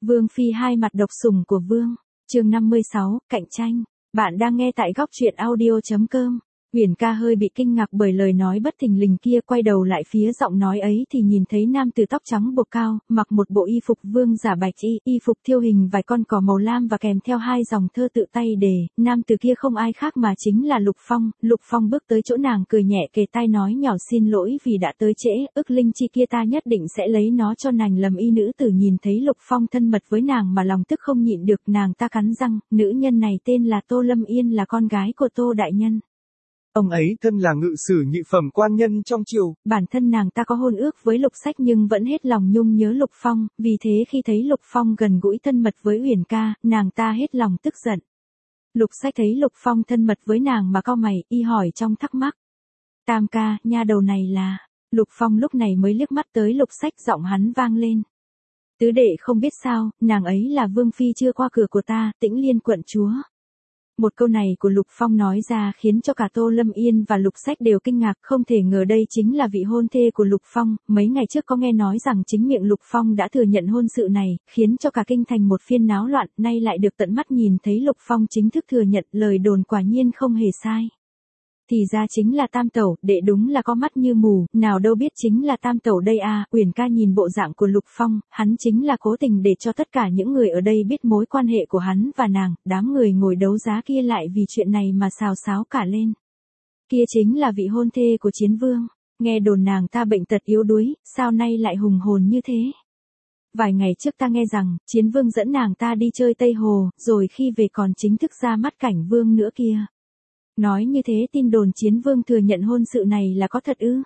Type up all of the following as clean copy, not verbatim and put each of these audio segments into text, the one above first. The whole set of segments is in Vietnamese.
Vương phi hai mặt độc sủng của vương. Chương 56, cạnh tranh. Bạn đang nghe tại góc truyện audio.com. Uyển Ca hơi bị kinh ngạc bởi lời nói bất thình lình kia, quay đầu lại phía giọng nói ấy thì nhìn thấy nam tử tóc trắng buộc cao, mặc một bộ y phục vương giả bạch y phục thêu hình vài con cỏ màu lam và kèm theo hai dòng thơ tự tay đề. Nam tử kia không ai khác mà chính là Lục Phong. Lục Phong bước tới chỗ nàng, cười nhẹ kề tai nói nhỏ, xin lỗi vì đã tới trễ, ức linh chi kia ta nhất định sẽ lấy nó cho nàng. Lầm y nữ tử nhìn thấy Lục Phong thân mật với nàng mà lòng tức không nhịn được, nàng ta cắn răng, nữ nhân này tên là Tô Lâm Yên, là con gái của Tô đại nhân. Ông ấy thân là ngự sử nhị phẩm quan nhân trong triều. Bản thân nàng ta có hôn ước với Lục Sách nhưng vẫn hết lòng nhung nhớ Lục Phong, vì thế khi thấy Lục Phong gần gũi thân mật với Uyển Ca, nàng ta hết lòng tức giận. Lục Sách thấy Lục Phong thân mật với nàng mà cau mày, y hỏi trong thắc mắc. Tam ca, nha đầu này là... Lục Phong lúc này mới liếc mắt tới Lục Sách, giọng hắn vang lên. Tứ đệ không biết sao, nàng ấy là vương phi chưa qua cửa của ta, Tĩnh Liên quận chúa. Một câu này của Lục Phong nói ra khiến cho cả Tô Lâm Yên và Lục Sách đều kinh ngạc, không thể ngờ đây chính là vị hôn thê của Lục Phong. Mấy ngày trước có nghe nói rằng chính miệng Lục Phong đã thừa nhận hôn sự này, khiến cho cả kinh thành một phiên náo loạn, nay lại được tận mắt nhìn thấy Lục Phong chính thức thừa nhận, lời đồn quả nhiên không hề sai. Thì ra chính là tam tẩu, đệ đúng là có mắt như mù, nào đâu biết chính là tam tẩu đây à. Uyển Ca nhìn bộ dạng của Lục Phong, hắn chính là cố tình để cho tất cả những người ở đây biết mối quan hệ của hắn và nàng. Đám người ngồi đấu giá kia lại vì chuyện này mà xào xáo cả lên. Kia chính là vị hôn thê của Chiến Vương, nghe đồn nàng ta bệnh tật yếu đuối, sao nay lại hùng hồn như thế. Vài ngày trước ta nghe rằng, Chiến Vương dẫn nàng ta đi chơi Tây Hồ, rồi khi về còn chính thức ra mắt Cảnh Vương nữa kia. Nói như thế tin đồn Chiến Vương thừa nhận hôn sự này là có thật ư?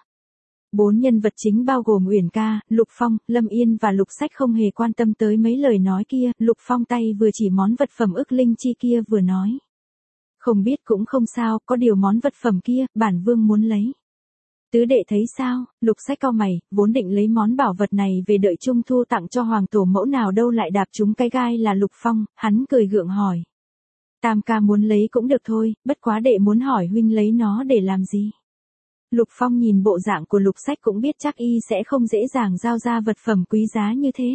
Bốn nhân vật chính bao gồm Uyển Ca, Lục Phong, Lâm Yên và Lục Sách không hề quan tâm tới mấy lời nói kia. Lục Phong tay vừa chỉ món vật phẩm ức linh chi kia vừa nói. Không biết cũng không sao, có điều món vật phẩm kia, bản vương muốn lấy. Tứ đệ thấy sao? Lục Sách cau mày, vốn định lấy món bảo vật này về đợi trung thu tặng cho hoàng tổ mẫu, nào đâu lại đạp trúng cái gai là Lục Phong. Hắn cười gượng hỏi. Tam ca muốn lấy cũng được thôi, bất quá đệ muốn hỏi huynh lấy nó để làm gì? Lục Phong nhìn bộ dạng của Lục Sách cũng biết chắc y sẽ không dễ dàng giao ra vật phẩm quý giá như thế.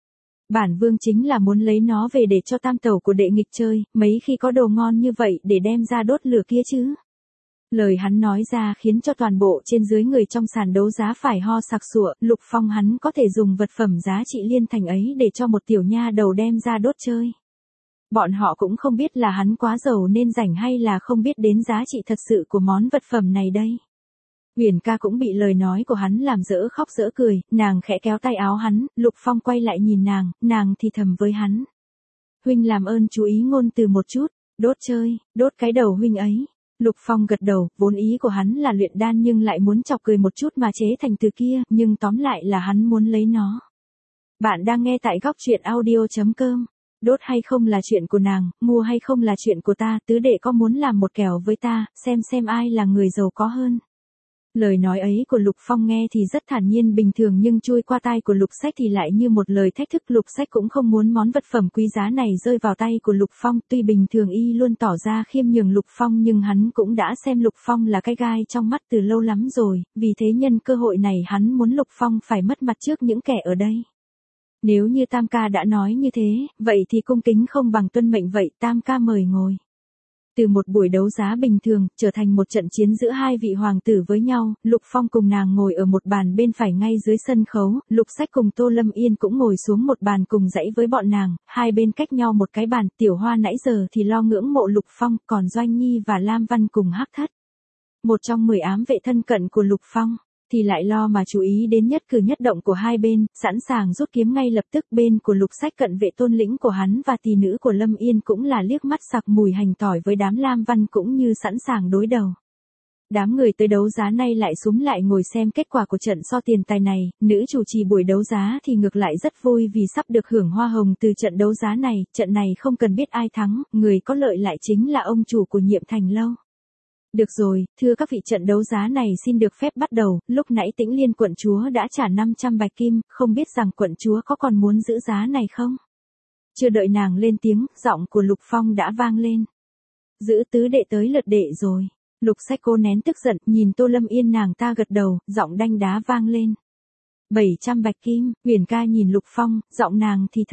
Bản vương chính là muốn lấy nó về để cho tam tẩu của đệ nghịch chơi, mấy khi có đồ ngon như vậy để đem ra đốt lửa kia chứ. Lời hắn nói ra khiến cho toàn bộ trên dưới người trong sàn đấu giá phải ho sặc sụa. Lục Phong hắn có thể dùng vật phẩm giá trị liên thành ấy để cho một tiểu nha đầu đem ra đốt chơi. Bọn họ cũng không biết là hắn quá giàu nên rảnh hay là không biết đến giá trị thật sự của món vật phẩm này đây. Uyển Ca cũng bị lời nói của hắn làm dở khóc dở cười, nàng khẽ kéo tay áo hắn. Lục Phong quay lại nhìn nàng thì thầm với hắn. Huynh làm ơn chú ý ngôn từ một chút, đốt chơi, đốt cái đầu huynh ấy. Lục Phong gật đầu, vốn ý của hắn là luyện đan nhưng lại muốn chọc cười một chút mà chế thành từ kia, nhưng tóm lại là hắn muốn lấy nó. Bạn đang nghe tại góc truyện audio.com. Đốt hay không là chuyện của nàng, mua hay không là chuyện của ta, tứ đệ có muốn làm một kèo với ta, xem ai là người giàu có hơn. Lời nói ấy của Lục Phong nghe thì rất thản nhiên bình thường nhưng chui qua tai của Lục Sách thì lại như một lời thách thức. Lục Sách cũng không muốn món vật phẩm quý giá này rơi vào tay của Lục Phong, tuy bình thường y luôn tỏ ra khiêm nhường Lục Phong nhưng hắn cũng đã xem Lục Phong là cái gai trong mắt từ lâu lắm rồi, vì thế nhân cơ hội này hắn muốn Lục Phong phải mất mặt trước những kẻ ở đây. Nếu như Tam ca đã nói như thế, vậy thì cung kính không bằng tuân mệnh vậy, Tam ca mời ngồi. Từ một buổi đấu giá bình thường, trở thành một trận chiến giữa hai vị hoàng tử với nhau. Lục Phong cùng nàng ngồi ở một bàn bên phải ngay dưới sân khấu, Lục Sách cùng Tô Lâm Yên cũng ngồi xuống một bàn cùng dãy với bọn nàng, hai bên cách nhau một cái bàn. Tiểu Hoa nãy giờ thì lo ngưỡng mộ Lục Phong, còn Doanh Nhi và Lam Văn cùng Hắc Thất, một trong 10 ám vệ thân cận của Lục Phong, thì lại lo mà chú ý đến nhất cử nhất động của hai bên, sẵn sàng rút kiếm ngay lập tức. Bên của Lục Sách cận vệ tôn lĩnh của hắn và tỷ nữ của Lâm Yên cũng là liếc mắt sặc mùi hành tỏi với đám Lam Văn cũng như sẵn sàng đối đầu. Đám người tới đấu giá nay lại xúm lại ngồi xem kết quả của trận so tiền tài này. Nữ chủ trì buổi đấu giá thì ngược lại rất vui vì sắp được hưởng hoa hồng từ trận đấu giá này. Trận này không cần biết ai thắng, người có lợi lại chính là ông chủ của Nhiệm Thành Lâu. Được rồi, thưa các vị, trận đấu giá này xin được phép bắt đầu. Lúc nãy Tĩnh Liên quận chúa đã trả 500 bạch kim, không biết rằng quận chúa có còn muốn giữ giá này không? Chưa đợi nàng lên tiếng, giọng của Lục Phong đã vang lên. Giữ tứ đệ tới lượt đệ rồi. Lục Sách cô nén tức giận, nhìn Tô Lâm Yên, nàng ta gật đầu, giọng đanh đá vang lên. 700 bạch kim. Uyển Ca nhìn Lục Phong, giọng nàng thì thầm.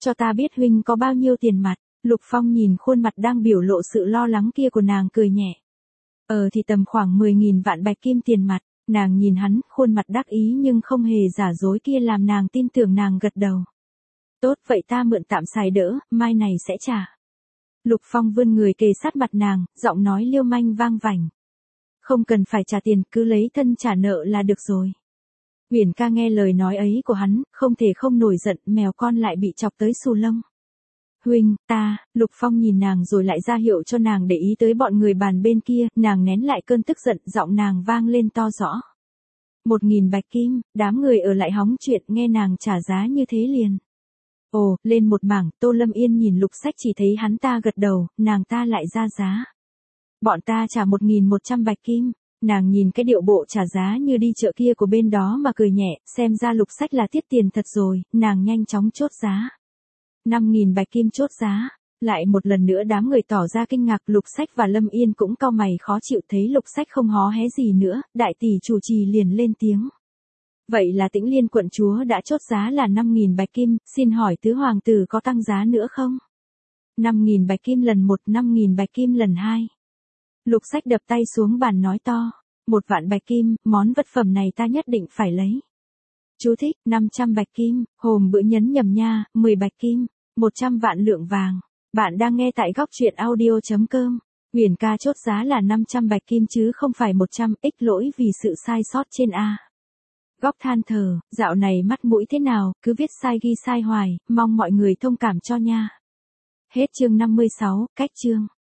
cho ta biết huynh có bao nhiêu tiền mặt. Lục Phong nhìn khuôn mặt đang biểu lộ sự lo lắng kia của nàng cười nhẹ. Thì tầm khoảng 10.000 vạn bạch kim tiền mặt. Nàng nhìn hắn, khuôn mặt đắc ý nhưng không hề giả dối kia làm nàng tin tưởng, nàng gật đầu. Tốt, vậy ta mượn tạm xài đỡ, mai này sẽ trả. Lục Phong vươn người kề sát mặt nàng, giọng nói liêu manh vang vảnh. Không cần phải trả tiền, cứ lấy thân trả nợ là được rồi. Uyển Ca nghe lời nói ấy của hắn, không thể không nổi giận, mèo con lại bị chọc tới xù lông. Huynh, ta, Lục Phong nhìn nàng rồi lại ra hiệu cho nàng để ý tới bọn người bàn bên kia, nàng nén lại cơn tức giận, giọng nàng vang lên to rõ. 1.000 bạch kim, đám người ở lại hóng chuyện nghe nàng trả giá như thế liền. Ồ, lên một mảng, Tô Lâm Yên nhìn Lục Sách chỉ thấy hắn ta gật đầu, nàng ta lại ra giá. Bọn ta trả 1.100 bạch kim. Nàng nhìn cái điệu bộ trả giá như đi chợ kia của bên đó mà cười nhẹ, xem ra Lục Sách là tiết tiền thật rồi, nàng nhanh chóng chốt giá. 5.000 bạch kim chốt giá. Lại một lần nữa đám người tỏ ra kinh ngạc, Lục Sách và Lâm Yên cũng cau mày khó chịu, thấy Lục Sách không hó hé gì nữa, đại tỷ chủ trì liền lên tiếng. Vậy là Tĩnh Liên quận chúa đã chốt giá là 5.000 bạch kim, xin hỏi tứ hoàng tử có tăng giá nữa không? 5.000 bạch kim lần 1, 5.000 bạch kim lần 2. Lục Sách đập tay xuống bàn nói to. 1 vạn bạch kim, món vật phẩm này ta nhất định phải lấy. Chú thích, 500 bạch kim, hồm bữa nhấn nhầm nha, 10 bạch kim, 100 vạn lượng vàng. Bạn đang nghe tại góc truyện audio.com. Uyển Ca chốt giá là 500 bạch kim chứ không phải 100, ích lỗi vì sự sai sót trên A. Góc than thở, dạo này mắt mũi thế nào, cứ viết sai ghi sai hoài, mong mọi người thông cảm cho nha. Hết chương 56, cách chương.